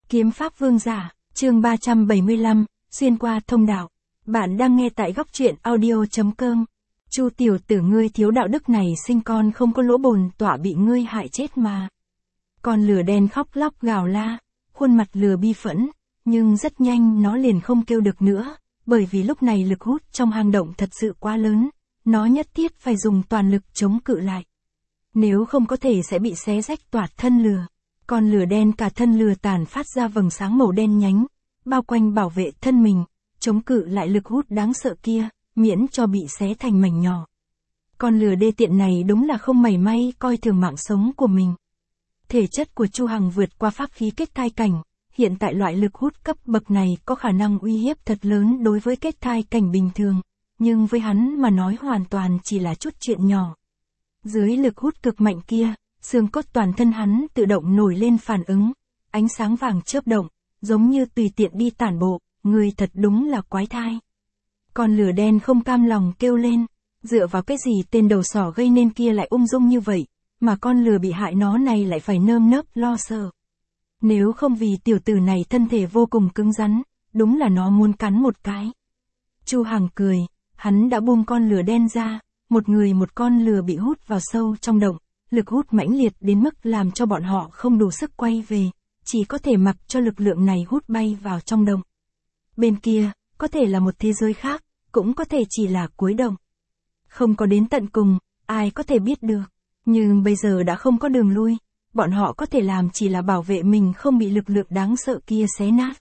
Kiếm pháp vương giả, chương 375, xuyên qua thông đạo. Bạn đang nghe tại góc truyện audio.com. Chu tiểu tử ngươi thiếu đạo đức này sinh con không có lỗ bồn tỏa bị ngươi hại chết mà. Con lửa đen khóc lóc gào la, khuôn mặt lừa bi phẫn, nhưng rất nhanh nó liền không kêu được nữa, bởi vì lúc này lực hút trong hang động thật sự quá lớn, nó nhất thiết phải dùng toàn lực chống cự lại. Nếu không có thể sẽ bị xé rách toạc thân lừa. Con lửa đen cả thân lừa tàn phát ra vầng sáng màu đen nhánh, bao quanh bảo vệ thân mình, chống cự lại lực hút đáng sợ kia, miễn cho bị xé thành mảnh nhỏ. Con lừa đê tiện này đúng là không mảy may coi thường mạng sống của mình. Thể chất của Chu Hằng vượt qua pháp khí kết thai cảnh, hiện tại loại lực hút cấp bậc này có khả năng uy hiếp thật lớn đối với kết thai cảnh bình thường, nhưng với hắn mà nói hoàn toàn chỉ là chút chuyện nhỏ. Dưới lực hút cực mạnh kia, xương cốt toàn thân hắn tự động nổi lên phản ứng, ánh sáng vàng chớp động, giống như tùy tiện đi tản bộ, người thật đúng là quái thai. Con lửa đen không cam lòng kêu lên, dựa vào cái gì tên đầu sỏ gây nên kia lại ung dung như vậy, mà con lừa bị hại nó này lại phải nơm nớp lo sợ. Nếu không vì tiểu tử này thân thể vô cùng cứng rắn, đúng là nó muốn cắn một cái. Chu Hằng cười, hắn đã buông con lửa đen ra, một người một con lừa bị hút vào sâu trong động. Lực hút mãnh liệt đến mức làm cho bọn họ không đủ sức quay về, chỉ có thể mặc cho lực lượng này hút bay vào trong động. Bên kia, có thể là một thế giới khác, cũng có thể chỉ là cuối động. Không có đến tận cùng, ai có thể biết được. Nhưng bây giờ đã không có đường lui, bọn họ có thể làm chỉ là bảo vệ mình không bị lực lượng đáng sợ kia xé nát.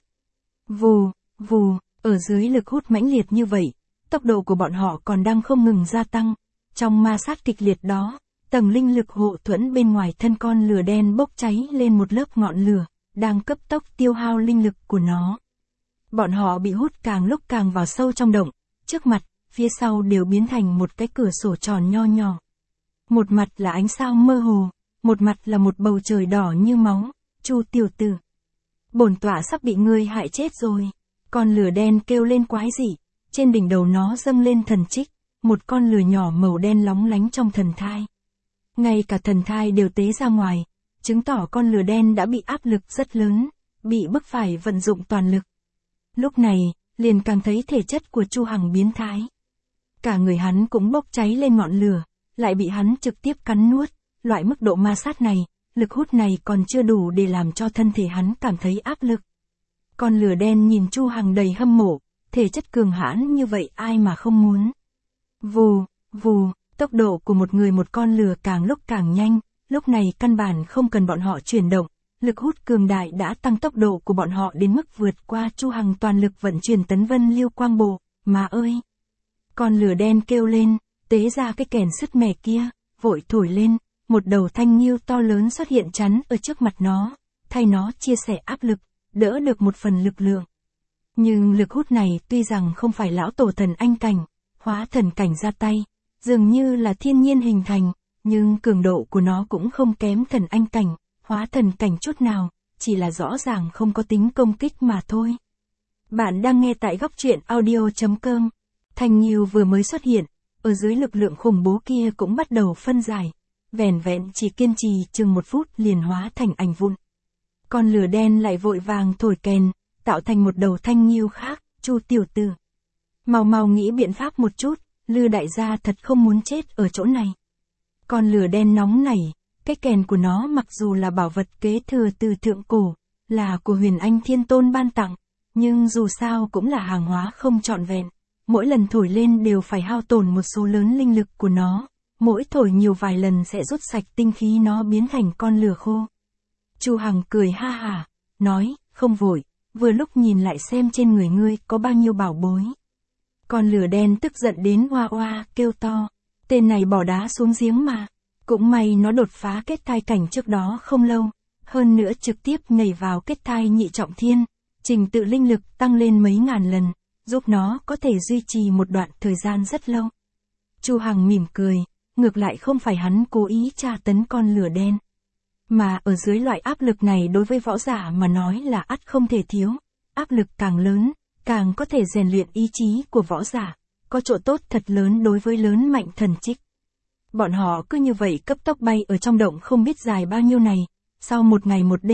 Vù, vù, ở dưới lực hút mãnh liệt như vậy, tốc độ của bọn họ còn đang không ngừng gia tăng. Trong ma sát kịch liệt đó, tầng linh lực hộ thuẫn bên ngoài thân con lửa đen bốc cháy lên một lớp ngọn lửa, đang cấp tốc tiêu hao linh lực của nó. Bọn họ bị hút càng lúc càng vào sâu trong động, trước mặt, phía sau đều biến thành một cái cửa sổ tròn nho nhỏ. Một mặt là ánh sao mơ hồ, một mặt là một bầu trời đỏ như máu. Chu tiểu tử, bổn tọa sắp bị ngươi hại chết rồi. Con lửa đen kêu lên quái dị, trên đỉnh đầu nó dâng lên thần trích, một con lửa nhỏ màu đen lóng lánh trong thần thai. Ngay cả thần thai đều tế ra ngoài, chứng tỏ con lửa đen đã bị áp lực rất lớn, bị bức phải vận dụng toàn lực. Lúc này, liền càng thấy thể chất của Chu Hằng biến thái. Cả người hắn cũng bốc cháy lên ngọn lửa, lại bị hắn trực tiếp cắn nuốt, loại mức độ ma sát này, lực hút này còn chưa đủ để làm cho thân thể hắn cảm thấy áp lực. Con lửa đen nhìn Chu Hằng đầy hâm mộ, thể chất cường hãn như vậy ai mà không muốn. Vù, vù. Tốc độ của một người một con lừa càng lúc càng nhanh, lúc này căn bản không cần bọn họ chuyển động, lực hút cường đại đã tăng tốc độ của bọn họ đến mức vượt qua Chu Hằng toàn lực vận chuyển tấn vân lưu quang bộ, mà ơi! Con lửa đen kêu lên, tế ra cái kèn sứt mẻ kia, vội thổi lên, một đầu thanh nghiêu to lớn xuất hiện chắn ở trước mặt nó, thay nó chia sẻ áp lực, đỡ được một phần lực lượng. Nhưng lực hút này tuy rằng không phải lão tổ thần anh cảnh, hóa thần cảnh ra tay, dường như là thiên nhiên hình thành, nhưng cường độ của nó cũng không kém thần anh cảnh, hóa thần cảnh chút nào, chỉ là rõ ràng không có tính công kích mà thôi. Bạn đang nghe tại góc truyện audio.com. Thanh nghiêu vừa mới xuất hiện, ở dưới lực lượng khủng bố kia cũng bắt đầu phân giải, vẻn vẹn chỉ kiên trì chừng 1 phút liền hóa thành ảnh vụn. Con lửa đen lại vội vàng thổi kèn, tạo thành một đầu thanh nghiêu khác. Chu tiểu tử, mau nghĩ biện pháp một chút. Lư đại gia thật không muốn chết ở chỗ này. Con lửa đen nóng nảy, cái kèn của nó mặc dù là bảo vật kế thừa từ thượng cổ, là của Huyền Anh Thiên Tôn ban tặng, nhưng dù sao cũng là hàng hóa không trọn vẹn, mỗi lần thổi lên đều phải hao tổn một số lớn linh lực của nó, mỗi thổi nhiều vài lần sẽ rút sạch tinh khí nó biến thành con lửa khô. Chu Hằng cười ha hả, nói, không vội, vừa lúc nhìn lại xem trên người ngươi có bao nhiêu bảo bối. Con lửa đen tức giận đến oa oa kêu to, tên này bỏ đá xuống giếng mà, cũng may nó đột phá kết thai cảnh trước đó không lâu, hơn nữa trực tiếp nhảy vào kết thai nhị trọng thiên, trình tự linh lực tăng lên mấy ngàn lần, giúp nó có thể duy trì một đoạn thời gian rất lâu. Chu Hằng mỉm cười, ngược lại không phải hắn cố ý tra tấn con lửa đen, mà ở dưới loại áp lực này đối với võ giả mà nói là ắt không thể thiếu, áp lực càng lớn, càng có thể rèn luyện ý chí của võ giả, có chỗ tốt thật lớn đối với lớn mạnh thần trích. Bọn họ cứ như vậy cấp tốc bay ở trong động không biết dài bao nhiêu này, sau một ngày một đêm,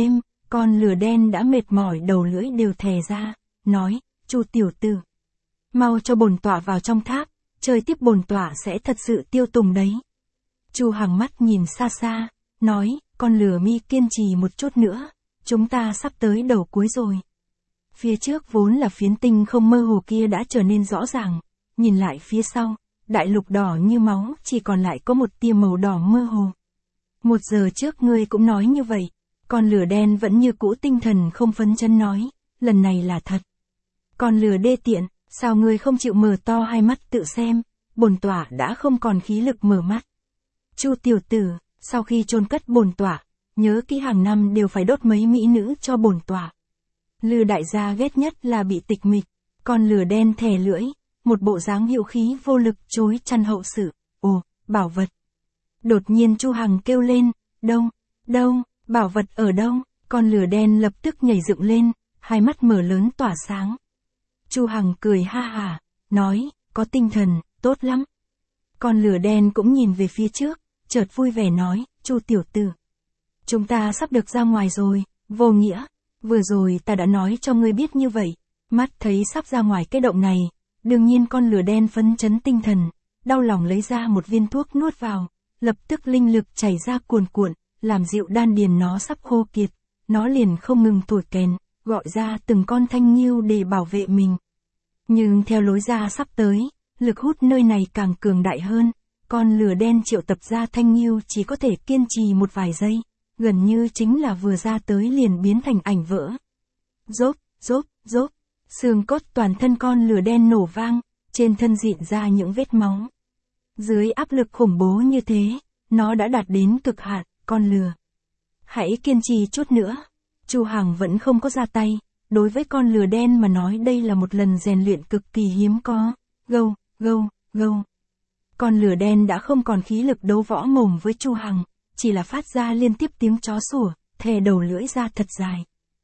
con lửa đen đã mệt mỏi đầu lưỡi đều thè ra, nói, Chu tiểu tử, mau cho bổn tọa vào trong tháp, chơi tiếp bổn tọa sẽ thật sự tiêu tùng đấy. Chu Hằng mắt nhìn xa xa, nói, con lửa mi kiên trì một chút nữa, chúng ta sắp tới đầu cuối rồi. Phía trước vốn là phiến tinh không mơ hồ kia đã trở nên rõ ràng, nhìn lại phía sau, đại lục đỏ như máu chỉ còn lại có một tia màu đỏ mơ hồ. 1 giờ trước ngươi cũng nói như vậy, con lửa đen vẫn như cũ tinh thần không phấn chấn nói, lần này là thật. Con lửa đê tiện, sao ngươi không chịu mở to hai mắt tự xem, bổn tọa đã không còn khí lực mở mắt. Chu tiểu tử, sau khi chôn cất bổn tọa, nhớ kỹ hàng năm đều phải đốt mấy mỹ nữ cho bổn tọa. Lư đại gia ghét nhất là bị tịch mịch, con lửa đen thè lưỡi, một bộ dáng hữu khí vô lực chối chăn hậu sự. Ồ, bảo vật. Đột nhiên Chu Hằng kêu lên, đâu, bảo vật ở đâu? Con lửa đen lập tức nhảy dựng lên, hai mắt mở lớn tỏa sáng. Chu Hằng cười ha hả, nói, có tinh thần, tốt lắm. Con lửa đen cũng nhìn về phía trước, chợt vui vẻ nói, Chu tiểu tử, chúng ta sắp được ra ngoài rồi. Vô Nghĩa, vừa rồi ta đã nói cho ngươi biết như vậy, mắt thấy sắp ra ngoài cái động này, đương nhiên con lửa đen phấn chấn tinh thần, đau lòng lấy ra một viên thuốc nuốt vào, lập tức linh lực chảy ra cuồn cuộn, làm dịu đan điền nó sắp khô kiệt, nó liền không ngừng thổi kèn, gọi ra từng con thanh nghiêu để bảo vệ mình. Nhưng theo lối ra sắp tới, lực hút nơi này càng cường đại hơn, con lửa đen triệu tập ra thanh nghiêu chỉ có thể kiên trì một vài giây, gần như chính là vừa ra tới liền biến thành ảnh vỡ. Rốp, xương cốt toàn thân con lửa đen nổ vang, trên thân rịn ra những vết máu. Dưới áp lực khủng bố như thế, nó đã đạt đến cực hạn, con lửa. Hãy kiên trì chút nữa. Chu Hằng vẫn không có ra tay, đối với con lửa đen mà nói đây là một lần rèn luyện cực kỳ hiếm có. Gâu. Con lửa đen đã không còn khí lực đấu võ mồm với Chu Hằng, chỉ là phát ra liên tiếp tiếng chó sủa, thè đầu lưỡi ra thật dài.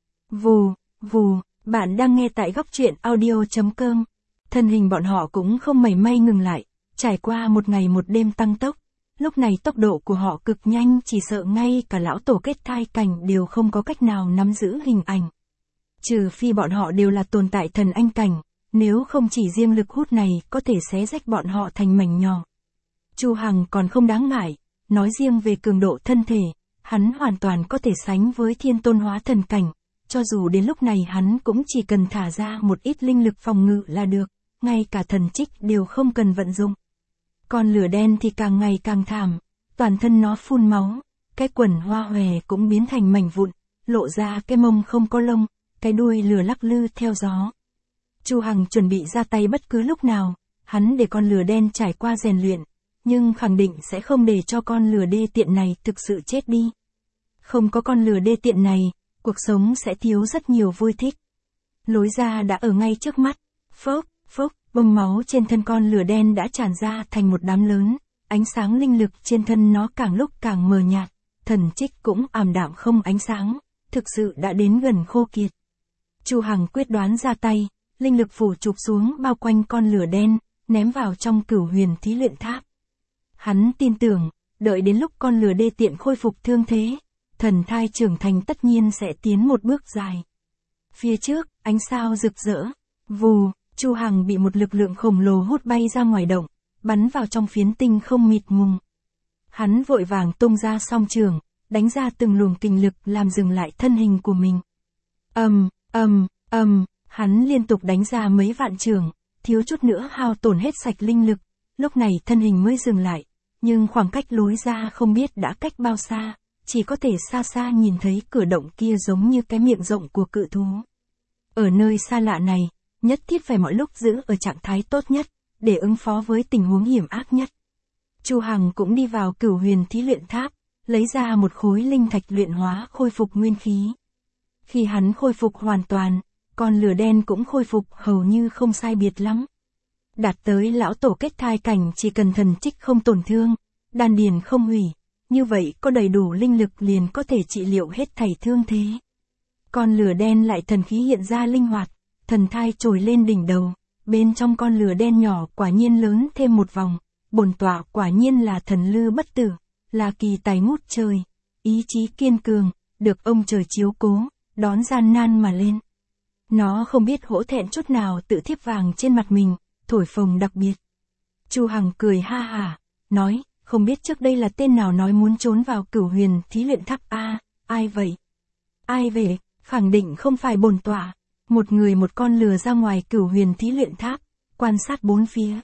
Vù, bạn đang nghe tại góc truyện audio.com. Thân hình bọn họ cũng không mảy may ngừng lại, trải qua một ngày một đêm tăng tốc. Lúc này tốc độ của họ cực nhanh, chỉ sợ ngay cả lão tổ kết thai cảnh đều không có cách nào nắm giữ hình ảnh. Trừ phi bọn họ đều là tồn tại thần anh cảnh, nếu không chỉ riêng lực hút này có thể xé rách bọn họ thành mảnh nhỏ. Chu Hằng còn không đáng ngại, nói riêng về cường độ thân thể, hắn hoàn toàn có thể sánh với thiên tôn hóa thần cảnh, cho dù đến lúc này hắn cũng chỉ cần thả ra một ít linh lực phòng ngự là được, ngay cả thần trích đều không cần vận dụng. Con lửa đen thì càng ngày càng thảm, toàn thân nó phun máu, cái quần hoa hòe cũng biến thành mảnh vụn, lộ ra cái mông không có lông, cái đuôi lửa lắc lư theo gió. Chu Hằng chuẩn bị ra tay bất cứ lúc nào, hắn để con lửa đen trải qua rèn luyện, nhưng khẳng định sẽ không để cho con lửa đê tiện này thực sự chết đi. Không có con lửa đê tiện này, cuộc sống sẽ thiếu rất nhiều vui thích. Lối ra đã ở ngay trước mắt, phốc, bông máu trên thân con lửa đen đã tràn ra thành một đám lớn, ánh sáng linh lực trên thân nó càng lúc càng mờ nhạt, thần trích cũng ảm đạm không ánh sáng, thực sự đã đến gần khô kiệt. Chu Hằng quyết đoán ra tay, linh lực phủ chụp xuống bao quanh con lửa đen, ném vào trong Cửu Huyền Thí Luyện Tháp. Hắn tin tưởng, đợi đến lúc con lửa đê tiện khôi phục thương thế, thần thai trưởng thành tất nhiên sẽ tiến một bước dài. Phía trước, ánh sao rực rỡ, vù, Chu Hằng bị một lực lượng khổng lồ hút bay ra ngoài động, bắn vào trong phiến tinh không mịt mùng. Hắn vội vàng tung ra song trường, đánh ra từng luồng kình lực làm dừng lại thân hình của mình. Hắn liên tục đánh ra mấy vạn trường, thiếu chút nữa hao tổn hết sạch linh lực, lúc này thân hình mới dừng lại, nhưng khoảng cách lối ra không biết đã cách bao xa, chỉ có thể xa xa nhìn thấy cửa động kia giống như cái miệng rộng của cự thú. Ở nơi xa lạ này, nhất thiết phải mọi lúc giữ ở trạng thái tốt nhất, để ứng phó với tình huống hiểm ác nhất. Chu Hằng cũng đi vào Cửu Huyền Thí Luyện Tháp, lấy ra một khối linh thạch luyện hóa khôi phục nguyên khí. Khi hắn khôi phục hoàn toàn, con lửa đen cũng khôi phục hầu như không sai biệt lắm. Đạt tới lão tổ kết thai cảnh chỉ cần thần trích không tổn thương, đan điền không hủy, như vậy có đầy đủ linh lực liền có thể trị liệu hết thảy thương thế. Con lửa đen lại thần khí hiện ra linh hoạt, thần thai trồi lên đỉnh đầu, bên trong con lửa đen nhỏ quả nhiên lớn thêm một vòng, bổn tọa quả nhiên là thần lư bất tử, là kỳ tài ngút trời, ý chí kiên cường, được ông trời chiếu cố, đón gian nan mà lên. Nó không biết hổ thẹn chút nào tự thiếp vàng trên mặt mình, thổi phồng đặc biệt. Chu Hằng cười ha hả, nói, không biết trước đây là tên nào nói muốn trốn vào Cửu Huyền Thí Luyện Tháp a, ai vậy? Ai về? Khẳng định không phải bổn tọa. Một người một con lừa ra ngoài Cửu Huyền Thí Luyện Tháp, quan sát bốn phía.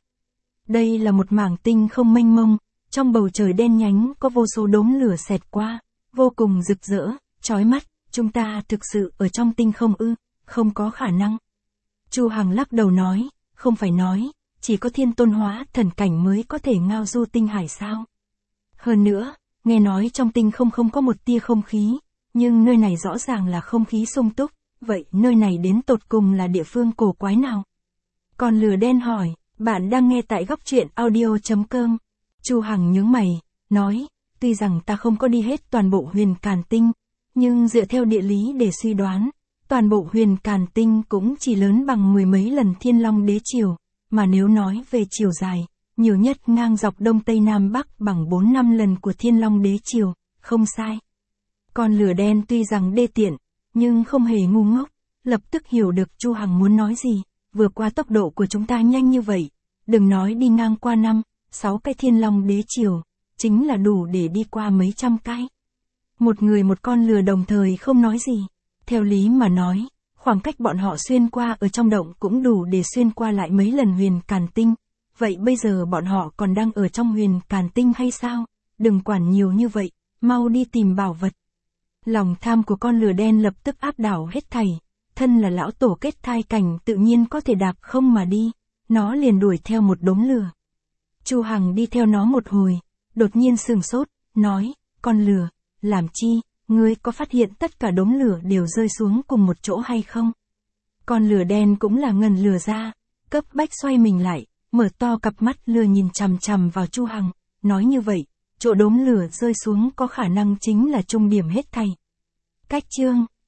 Đây là một mảng tinh không mênh mông, trong bầu trời đen nhánh có vô số đốm lửa xẹt qua, vô cùng rực rỡ, chói mắt, chúng ta thực sự ở trong tinh không ư, không có khả năng. Chu Hằng lắc đầu nói, không phải nói, chỉ có thiên tôn hóa thần cảnh mới có thể ngao du tinh hải sao. Hơn nữa, nghe nói trong tinh không không có một tia không khí, nhưng nơi này rõ ràng là không khí sung túc, vậy nơi này đến tột cùng là địa phương cổ quái nào? Con lừa đen hỏi, bạn đang nghe tại góc truyện audio.com. Chu Hằng nhướng mày, nói, tuy rằng ta không có đi hết toàn bộ Huyền Càn Tinh, nhưng dựa theo địa lý để suy đoán, toàn bộ Huyền Càn Tinh cũng chỉ lớn bằng mười mấy lần Thiên Long Đế Triều, mà nếu nói về chiều dài, nhiều nhất ngang dọc Đông Tây Nam Bắc bằng 4-5 lần của Thiên Long Đế Triều, không sai. Con lửa đen tuy rằng đê tiện, nhưng không hề ngu ngốc, lập tức hiểu được Chu Hằng muốn nói gì, vừa qua tốc độ của chúng ta nhanh như vậy, đừng nói đi ngang qua 5-6 cái Thiên Long Đế Triều, chính là đủ để đi qua mấy trăm cái. Một người một con lừa đồng thời không nói gì, theo lý mà nói, khoảng cách bọn họ xuyên qua ở trong động cũng đủ để xuyên qua lại mấy lần Huyền Càn Tinh, vậy bây giờ bọn họ còn đang ở trong Huyền Càn Tinh hay sao? Đừng quản nhiều như vậy, mau đi tìm bảo vật. Lòng tham của con lừa đen lập tức áp đảo hết thảy, thân là lão tổ kết thai cảnh tự nhiên có thể đạp không mà đi, nó liền đuổi theo một đống lửa. Chu Hằng đi theo nó một hồi, đột nhiên sừng sốt, nói, con lừa, làm chi, ngươi có phát hiện tất cả đống lửa đều rơi xuống cùng một chỗ hay không? Con lửa đen cũng là ngần lừa ra, cấp bách xoay mình lại, mở to cặp mắt lừa nhìn chằm chằm vào Chu Hằng, nói như vậy, chỗ đống lửa rơi xuống có khả năng chính là trung điểm hết thảy. Cách chương